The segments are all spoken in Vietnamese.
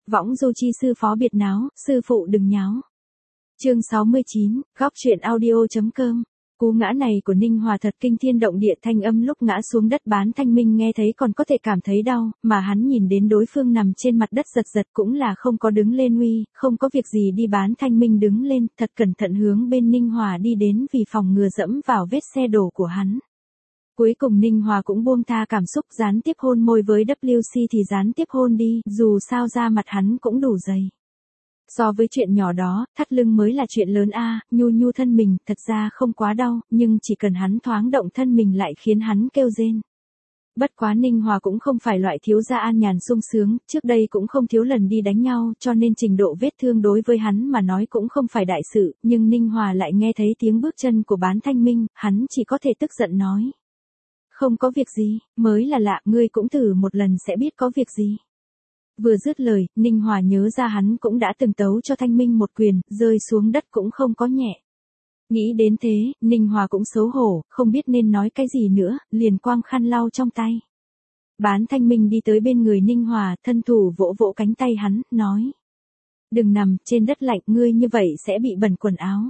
Võng du chi sư phó biệt náo, sư phụ đừng nháo. Chương 69, góc truyện audio.com. Cú ngã này của Ninh Hòa thật kinh thiên động địa, thanh âm lúc ngã xuống đất Bán Thanh Minh nghe thấy còn có thể cảm thấy đau, mà hắn nhìn đến đối phương nằm trên mặt đất giật giật cũng là không có đứng lên uy, không có việc gì đi. Bán Thanh Minh đứng lên, thật cẩn thận hướng bên Ninh Hòa đi đến vì phòng ngừa dẫm vào vết xe đổ của hắn. Cuối cùng Ninh Hòa cũng buông tha cảm xúc, gián tiếp hôn môi với WC thì gián tiếp hôn đi, dù sao da mặt hắn cũng đủ dày. So với chuyện nhỏ đó, thắt lưng mới là chuyện lớn a. Nhu nhu thân mình, thật ra không quá đau, nhưng chỉ cần hắn thoáng động thân mình lại khiến hắn kêu rên. Bất quá Ninh Hòa cũng không phải loại thiếu gia an nhàn sung sướng, trước đây cũng không thiếu lần đi đánh nhau, cho nên trình độ vết thương đối với hắn mà nói cũng không phải đại sự, nhưng Ninh Hòa lại nghe thấy tiếng bước chân của Bán Thanh Minh, hắn chỉ có thể tức giận nói. Không có việc gì, mới là lạ, ngươi cũng thử một lần sẽ biết có việc gì. Vừa dứt lời, Ninh Hòa nhớ ra hắn cũng đã từng tấu cho Thanh Minh một quyền, rơi xuống đất cũng không có nhẹ. Nghĩ đến thế, Ninh Hòa cũng xấu hổ, không biết nên nói cái gì nữa, liền quăng khăn lau trong tay. Bán Thanh Minh đi tới bên người Ninh Hòa, thân thủ vỗ vỗ cánh tay hắn, nói. Đừng nằm trên đất lạnh, ngươi như vậy sẽ bị bẩn quần áo.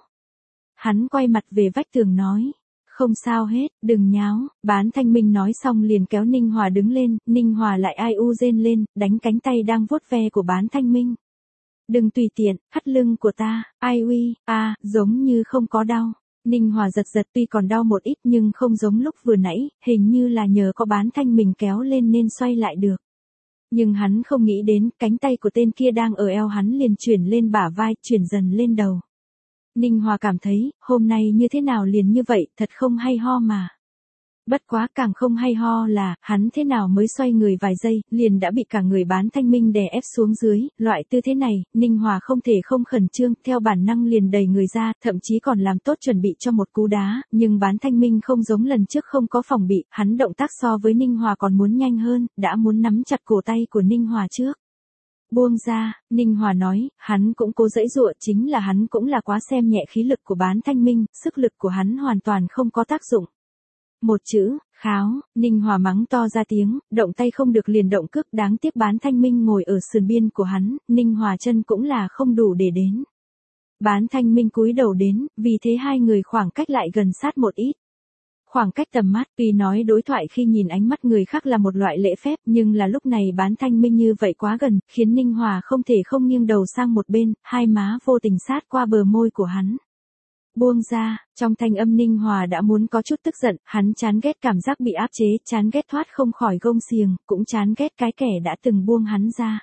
Hắn quay mặt về vách tường nói. Không sao hết, đừng nháo. Bán Thanh Minh nói xong liền kéo Ninh Hòa đứng lên, Ninh Hòa lại ai u rên lên, đánh cánh tay đang vuốt ve của Bán Thanh Minh. Đừng tùy tiện, thắt lưng của ta, ai uy, giống như không có đau. Ninh Hòa giật giật, tuy còn đau một ít nhưng không giống lúc vừa nãy, hình như là nhờ có Bán Thanh Minh kéo lên nên xoay lại được. Nhưng hắn không nghĩ đến, cánh tay của tên kia đang ở eo hắn liền chuyển lên bả vai, chuyển dần lên đầu. Ninh Hòa cảm thấy, hôm nay như thế nào liền như vậy, thật không hay ho mà. Bất quá càng không hay ho là, hắn thế nào mới xoay người vài giây, liền đã bị cả người Bán Thanh Minh đè ép xuống dưới, loại tư thế này, Ninh Hòa không thể không khẩn trương, theo bản năng liền đẩy người ra, thậm chí còn làm tốt chuẩn bị cho một cú đá, nhưng Bán Thanh Minh không giống lần trước không có phòng bị, hắn động tác so với Ninh Hòa còn muốn nhanh hơn, đã muốn nắm chặt cổ tay của Ninh Hòa trước. Buông ra, Ninh Hòa nói, hắn cũng cố giãy giụa, chính là hắn cũng là quá xem nhẹ khí lực của Bán Thanh Minh, sức lực của hắn hoàn toàn không có tác dụng. Một chữ, kháo, Ninh Hòa mắng to ra tiếng, động tay không được liền động cước, đáng tiếc Bán Thanh Minh ngồi ở sườn biên của hắn, Ninh Hòa chân cũng là không đủ để đến. Bán Thanh Minh cúi đầu đến, vì thế hai người khoảng cách lại gần sát một ít. Khoảng cách tầm mắt, tuy nói đối thoại khi nhìn ánh mắt người khác là một loại lễ phép, nhưng là lúc này Bán Thanh Minh như vậy quá gần, khiến Ninh Hòa không thể không nghiêng đầu sang một bên, hai má vô tình sát qua bờ môi của hắn. Buông ra, trong thanh âm Ninh Hòa đã muốn có chút tức giận, hắn chán ghét cảm giác bị áp chế, chán ghét thoát không khỏi gông xiềng, cũng chán ghét cái kẻ đã từng buông hắn ra.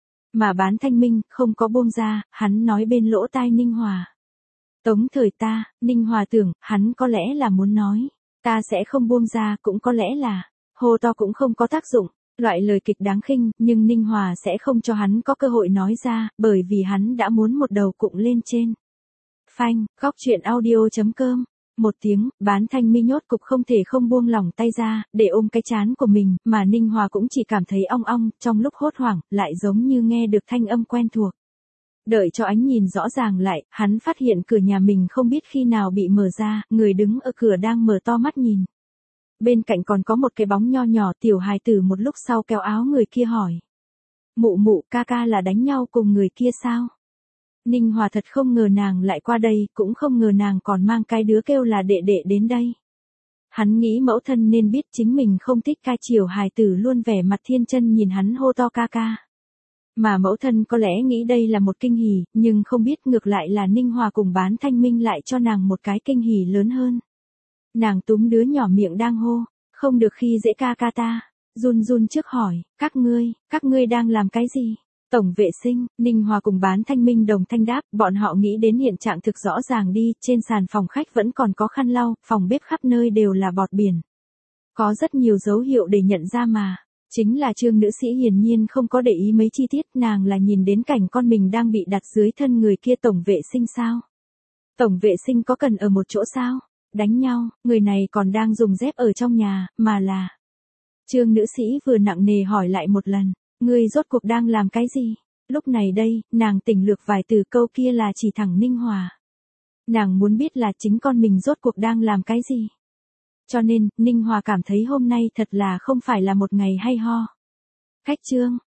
Mà Bán Thanh Minh không có buông ra, hắn nói bên lỗ tai Ninh Hòa. Tống thời ta, Ninh Hòa tưởng, hắn có lẽ là muốn nói. Ta sẽ không buông ra, cũng có lẽ là, hô to cũng không có tác dụng, loại lời kịch đáng khinh, nhưng Ninh Hòa sẽ không cho hắn có cơ hội nói ra, bởi vì hắn đã muốn một đầu cụng lên trên. Phanh, góc truyện audio.com. Một tiếng, Bán Thanh Minh nhốt cục không thể không buông lỏng tay ra, để ôm cái trán của mình, mà Ninh Hòa cũng chỉ cảm thấy ong ong, trong lúc hốt hoảng, lại giống như nghe được thanh âm quen thuộc. Đợi cho ánh nhìn rõ ràng lại, hắn phát hiện cửa nhà mình không biết khi nào bị mở ra, người đứng ở cửa đang mở to mắt nhìn. Bên cạnh còn có một cái bóng nho nhỏ, tiểu hài tử một lúc sau kéo áo người kia hỏi. Mụ mụ, ca ca là đánh nhau cùng người kia sao? Ninh Hòa thật không ngờ nàng lại qua đây, cũng không ngờ nàng còn mang cái đứa kêu là đệ đệ đến đây. Hắn nghĩ mẫu thân nên biết chính mình không thích ca chiều hài tử luôn vẻ mặt thiên chân nhìn hắn hô to ca ca. Mà mẫu thân có lẽ nghĩ đây là một kinh hỉ, nhưng không biết ngược lại là Ninh Hòa cùng Bán Thanh Minh lại cho nàng một cái kinh hỉ lớn hơn. Nàng túm đứa nhỏ miệng đang hô, không được khi dễ ca ca ta, run run trước hỏi, các ngươi đang làm cái gì? Tổng vệ sinh, Ninh Hòa cùng Bán Thanh Minh đồng thanh đáp, bọn họ nghĩ đến hiện trạng thực rõ ràng đi, trên sàn phòng khách vẫn còn có khăn lau, phòng bếp khắp nơi đều là bọt biển. Có rất nhiều dấu hiệu để nhận ra mà. Chính là Trương nữ sĩ hiển nhiên không có để ý mấy chi tiết, nàng là nhìn đến cảnh con mình đang bị đặt dưới thân người kia. Tổng vệ sinh sao? Tổng vệ sinh có cần ở một chỗ sao? Đánh nhau, người này còn đang dùng dép ở trong nhà, mà là... Trương nữ sĩ vừa nặng nề hỏi lại một lần, ngươi rốt cuộc đang làm cái gì? Lúc này đây, nàng tỉnh lược vài từ, câu kia là chỉ thẳng Ninh Hòa. Nàng muốn biết là chính con mình rốt cuộc đang làm cái gì? Cho nên, Ninh Hòa cảm thấy hôm nay thật là không phải là một ngày hay ho. Khách trương,